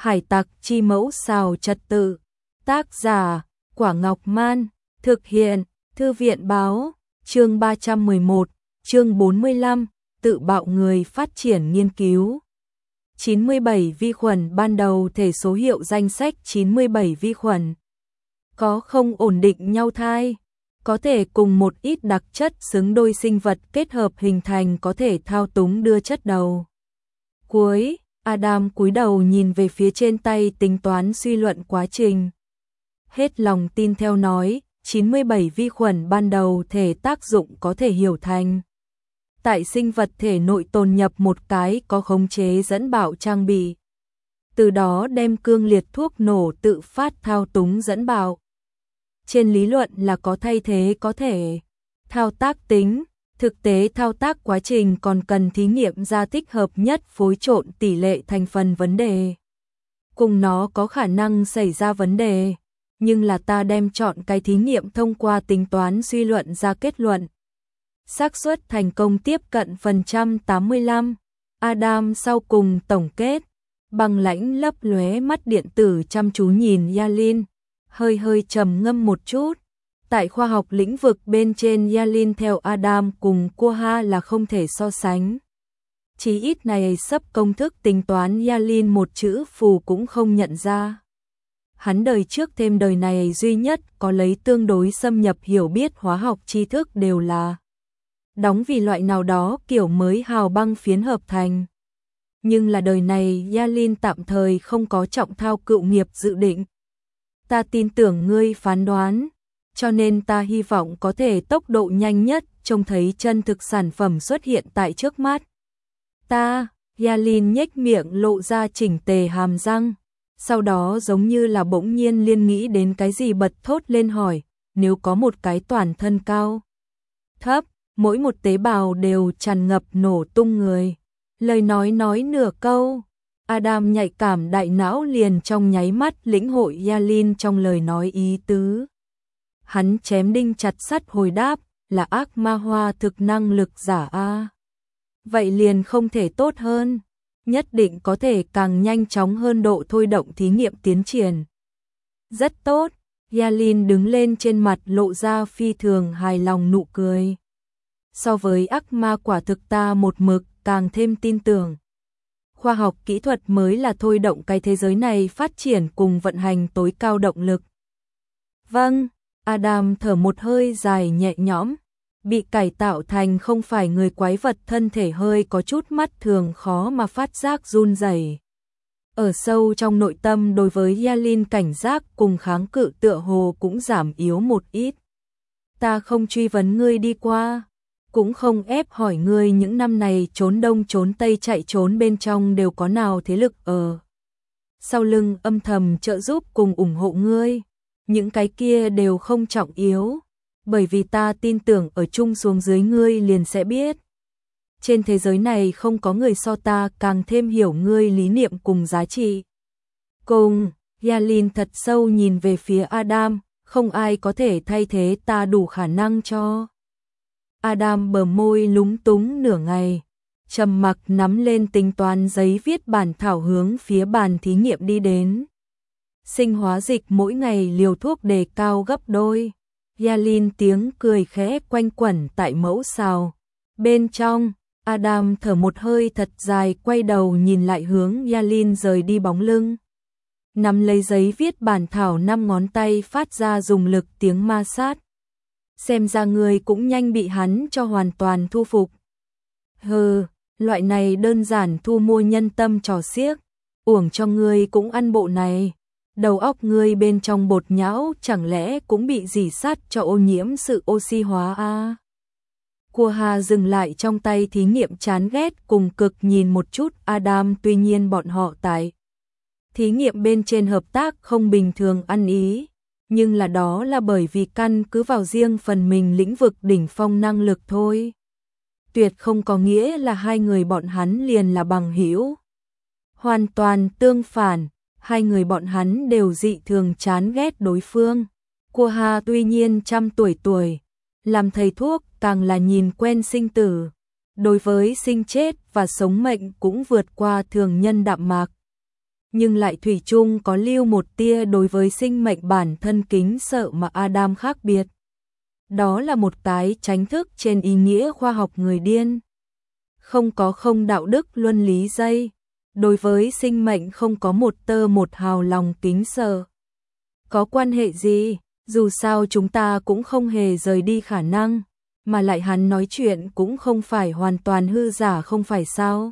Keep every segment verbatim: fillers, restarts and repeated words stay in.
Hải tặc chi mẫu xào trật tự. Tác giả, Quả Ngọc Man. Thực hiện, Thư viện báo. Chương ba trăm mười một, chương bốn mươi lăm, tự bạo người phát triển nghiên cứu. chín mươi bảy vi khuẩn ban đầu thể số hiệu danh sách chín mươi bảy vi khuẩn. Có không ổn định nhau thai. Có thể cùng một ít đặc chất xứng đôi sinh vật kết hợp hình thành có thể thao túng đưa chất đầu. Cuối, Adam cúi đầu nhìn về phía trên tay tính toán suy luận quá trình. Hết lòng tin theo nói, chín mươi bảy vi khuẩn ban đầu thể tác dụng có thể hiểu thành. Tại sinh vật thể nội tồn nhập một cái có khống chế dẫn bạo trang bị. Từ đó đem cương liệt thuốc nổ tự phát thao túng dẫn bạo. Trên lý luận là có thay thế có thể thao tác tính, thực tế thao tác quá trình còn cần thí nghiệm ra thích hợp nhất phối trộn tỷ lệ thành phần vấn đề. Cùng nó có khả năng xảy ra vấn đề, nhưng là ta đem chọn cái thí nghiệm thông qua tính toán suy luận ra kết luận. Xác suất thành công tiếp cận phần trăm tám mươi lăm. Adam sau cùng tổng kết, bằng lãnh lấp lóe mắt điện tử chăm chú nhìn Yalin, hơi hơi trầm ngâm một chút. Tại khoa học lĩnh vực bên trên Yalin theo Adam cùng Koha là không thể so sánh. Chí ít này sắp công thức tính toán Yalin một chữ phù cũng không nhận ra. Hắn đời trước thêm đời này duy nhất có lấy tương đối xâm nhập hiểu biết hóa học tri thức đều là đóng vì loại nào đó kiểu mới hào băng phiến hợp thành. Nhưng là đời này Yalin tạm thời không có trọng thao cựu nghiệp dự định. Ta tin tưởng ngươi phán đoán, cho nên ta hy vọng có thể tốc độ nhanh nhất trông thấy chân thực sản phẩm xuất hiện tại trước mắt. Ta, Yalin nhếch miệng lộ ra chỉnh tề hàm răng, sau đó giống như là bỗng nhiên liên nghĩ đến cái gì bật thốt lên hỏi, nếu có một cái toàn thân cao, thấp, mỗi một tế bào đều tràn ngập nổ tung người. Lời nói nói nửa câu, Adam nhạy cảm đại não liền trong nháy mắt lĩnh hội Yalin trong lời nói ý tứ. Hắn chém đinh chặt sắt hồi đáp, là ác ma hoa thực năng lực giả a. Vậy liền không thể tốt hơn, nhất định có thể càng nhanh chóng hơn độ thôi động thí nghiệm tiến triển. Rất tốt, Yalin đứng lên trên mặt lộ ra phi thường hài lòng nụ cười. So với ác ma quả thực ta một mực càng thêm tin tưởng. Khoa học kỹ thuật mới là thôi động cái thế giới này phát triển cùng vận hành tối cao động lực. Vâng, Adam thở một hơi dài nhẹ nhõm, bị cải tạo thành không phải người quái vật thân thể hơi có chút mắt thường khó mà phát giác run rẩy. Ở sâu trong nội tâm đối với Yalin cảnh giác cùng kháng cự tựa hồ cũng giảm yếu một ít. Ta không truy vấn ngươi đi qua, cũng không ép hỏi ngươi những năm này trốn đông trốn tây chạy trốn bên trong đều có nào thế lực ở sau lưng âm thầm trợ giúp cùng ủng hộ ngươi. Những cái kia đều không trọng yếu, bởi vì ta tin tưởng ở chung xuống dưới ngươi liền sẽ biết. Trên thế giới này không có người so ta càng thêm hiểu ngươi lý niệm cùng giá trị. Cùng, Yalin thật sâu nhìn về phía Adam, không ai có thể thay thế ta đủ khả năng cho. Adam bờ môi lúng túng nửa ngày, trầm mặc nắm lên tính toán giấy viết bản thảo hướng phía bàn thí nghiệm đi đến. Sinh hóa dịch mỗi ngày liều thuốc đề cao gấp đôi. Yalin tiếng cười khẽ quanh quẩn tại mẫu xào. Bên trong, Adam thở một hơi thật dài quay đầu nhìn lại hướng Yalin rời đi bóng lưng. Nắm lấy giấy viết bản thảo năm ngón tay phát ra dùng lực tiếng ma sát. Xem ra người cũng nhanh bị hắn cho hoàn toàn thu phục. Hừ, loại này đơn giản thu mua nhân tâm trò xiếc, uổng cho ngươi cũng ăn bộ này. Đầu óc ngươi bên trong bột nhão chẳng lẽ cũng bị rỉ sắt cho ô nhiễm sự oxy hóa a? À? Koha dừng lại trong tay thí nghiệm chán ghét cùng cực nhìn một chút Adam, tuy nhiên bọn họ tại thí nghiệm bên trên hợp tác không bình thường ăn ý, nhưng là đó là bởi vì căn cứ vào riêng phần mình lĩnh vực đỉnh phong năng lực thôi. Tuyệt không có nghĩa là hai người bọn hắn liền là bằng hữu. Hoàn toàn tương phản. Hai người bọn hắn đều dị thường chán ghét đối phương. Koha tuy nhiên trăm tuổi tuổi, làm thầy thuốc càng là nhìn quen sinh tử. Đối với sinh chết và sống mệnh cũng vượt qua thường nhân đạm mạc. nhưng lại thủy chung có lưu một tia đối với sinh mệnh bản thân kính sợ mà Adam khác biệt. Đó là một cái tránh thức trên ý nghĩa khoa học người điên. Không có không đạo đức luân lý dây, đối với sinh mệnh không có một tơ một hào lòng kính sợ. Có quan hệ gì, dù sao chúng ta cũng không hề rời đi khả năng, mà lại hắn nói chuyện cũng không phải hoàn toàn hư giả không phải sao.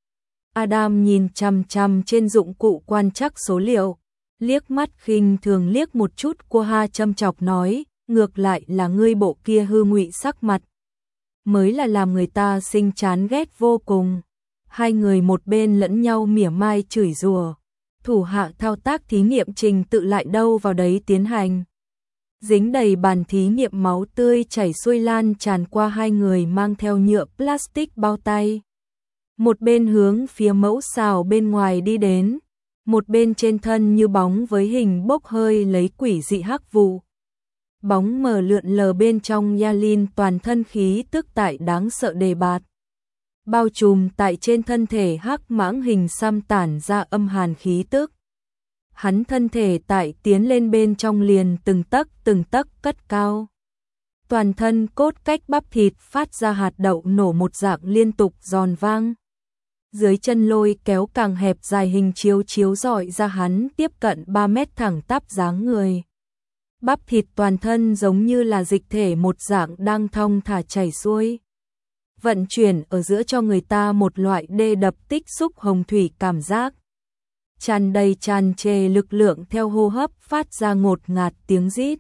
Adam nhìn chằm chằm trên dụng cụ quan trắc số liệu, liếc mắt khinh thường liếc một chút cô ha châm chọc nói, ngược lại là ngươi bộ kia hư ngụy sắc mặt. Mới là làm người ta sinh chán ghét vô cùng. Hai người một bên lẫn nhau mỉa mai chửi rủa. Thủ hạ thao tác thí nghiệm trình tự lại đâu vào đấy tiến hành. Dính đầy bàn thí nghiệm máu tươi chảy xuôi lan tràn qua hai người mang theo nhựa plastic bao tay. Một bên hướng phía mẫu xào bên ngoài đi đến, một bên trên thân như bóng với hình bốc hơi lấy quỷ dị hắc vụ. Bóng mờ lượn lờ bên trong Yalin toàn thân khí tức tại đáng sợ đề bạt. Bao trùm tại trên thân thể hắc mãng hình xăm tản ra âm hàn khí tức. Hắn thân thể tại tiến lên bên trong liền từng tấc từng tấc cất cao. Toàn thân cốt cách bắp thịt phát ra hạt đậu nổ một dạng liên tục giòn vang. Dưới chân lôi kéo càng hẹp dài hình chiếu chiếu rọi ra hắn tiếp cận ba mét thẳng tắp dáng người. Bắp thịt toàn thân giống như là dịch thể một dạng đang thong thả chảy xuôi. Vận chuyển ở giữa cho người ta một loại đê đập tích xúc hồng thủy cảm giác. Tràn đầy tràn trề lực lượng theo hô hấp phát ra ngột ngạt tiếng rít.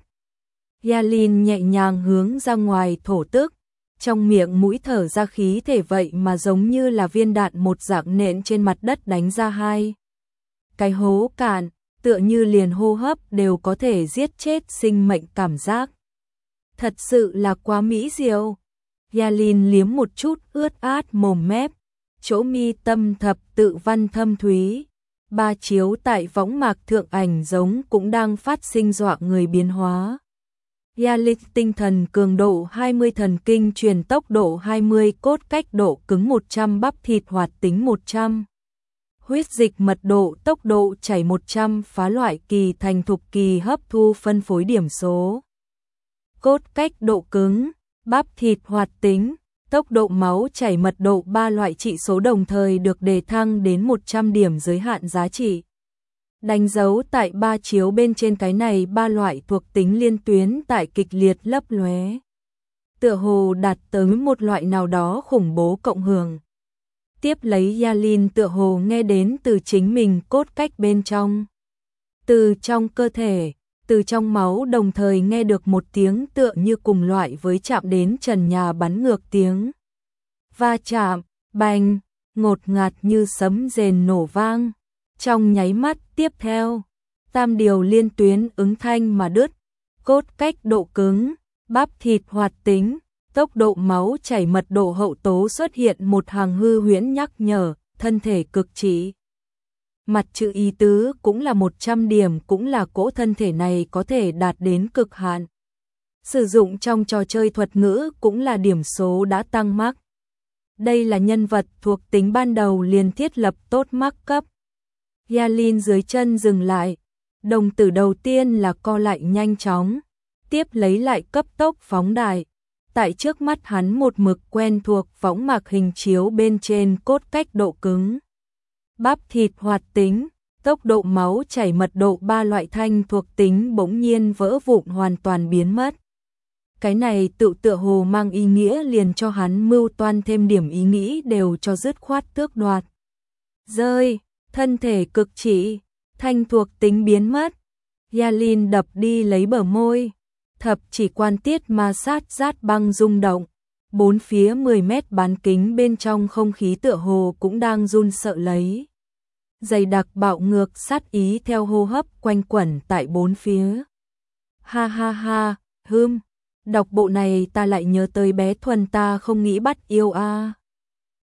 Yalin nhẹ nhàng hướng ra ngoài thổ tức, trong miệng mũi thở ra khí thể vậy mà giống như là viên đạn một dạng nện trên mặt đất đánh ra hai. Cái hố cạn, tựa như liền hô hấp đều có thể giết chết sinh mệnh cảm giác. Thật sự là quá mỹ diệu. Yalin liếm một chút ướt át mồm mép, chỗ mi tâm thập tự văn thâm thúy. Ba chiếu tại võng mạc thượng ảnh giống cũng đang phát sinh dọa người biến hóa. Yalin tinh thần cường độ hai mươi, thần kinh truyền tốc độ hai mươi, cốt cách độ cứng một trăm, bắp thịt hoạt tính một trăm. Huyết dịch mật độ tốc độ chảy một trăm, phá loại kỳ thành thục kỳ hấp thu phân phối điểm số. Cốt cách độ cứng, bắp thịt hoạt tính, tốc độ máu chảy mật độ ba loại trị số đồng thời được đề thăng đến một trăm điểm giới hạn giá trị. Đánh dấu tại ba chiếu bên trên cái này ba loại thuộc tính liên tuyến tại kịch liệt lấp lóe. Tựa hồ đạt tới một loại nào đó khủng bố cộng hưởng. Tiếp lấy Yalin tựa hồ nghe đến từ chính mình cốt cách bên trong. Từ trong cơ thể, từ trong máu đồng thời nghe được một tiếng tựa như cùng loại với chạm đến trần nhà bắn ngược tiếng. Va chạm, bành, ngột ngạt như sấm rền nổ vang. Trong nháy mắt tiếp theo, tam điều liên tuyến ứng thanh mà đứt, cốt cách độ cứng, bắp thịt hoạt tính, tốc độ máu chảy mật độ hậu tố xuất hiện một hàng hư huyễn nhắc nhở, thân thể cực trị. Mặt chữ ý tứ cũng là một trăm điểm, cũng là cỗ thân thể này có thể đạt đến cực hạn. Sử dụng trong trò chơi thuật ngữ cũng là điểm số đã tăng mắc. Đây là nhân vật thuộc tính ban đầu liền thiết lập tốt mắc cấp. Yalin dưới chân dừng lại, đồng tử đầu tiên là co lại nhanh chóng, tiếp lấy lại cấp tốc phóng đại. Tại trước mắt hắn một mực quen thuộc võng mạc hình chiếu bên trên cốt cách độ cứng. Bắp thịt hoạt tính, tốc độ máu chảy mật độ ba loại thanh thuộc tính bỗng nhiên vỡ vụn hoàn toàn biến mất. Cái này tự tựa hồ mang ý nghĩa liền cho hắn mưu toan thêm điểm ý nghĩ đều cho dứt khoát tước đoạt. Rơi, thân thể cực trị, thanh thuộc tính biến mất. Yalin đập đi lấy bờ môi, thập chỉ quan tiết ma sát rát băng rung động. Bốn phía mười mét bán kính bên trong không khí tựa hồ cũng đang run sợ lấy. Dày đặc bạo ngược sát ý theo hô hấp quanh quẩn tại bốn phía. Ha ha ha, hưm, đọc bộ này ta lại nhớ tới bé Thuần ta không nghĩ bắt yêu a. À.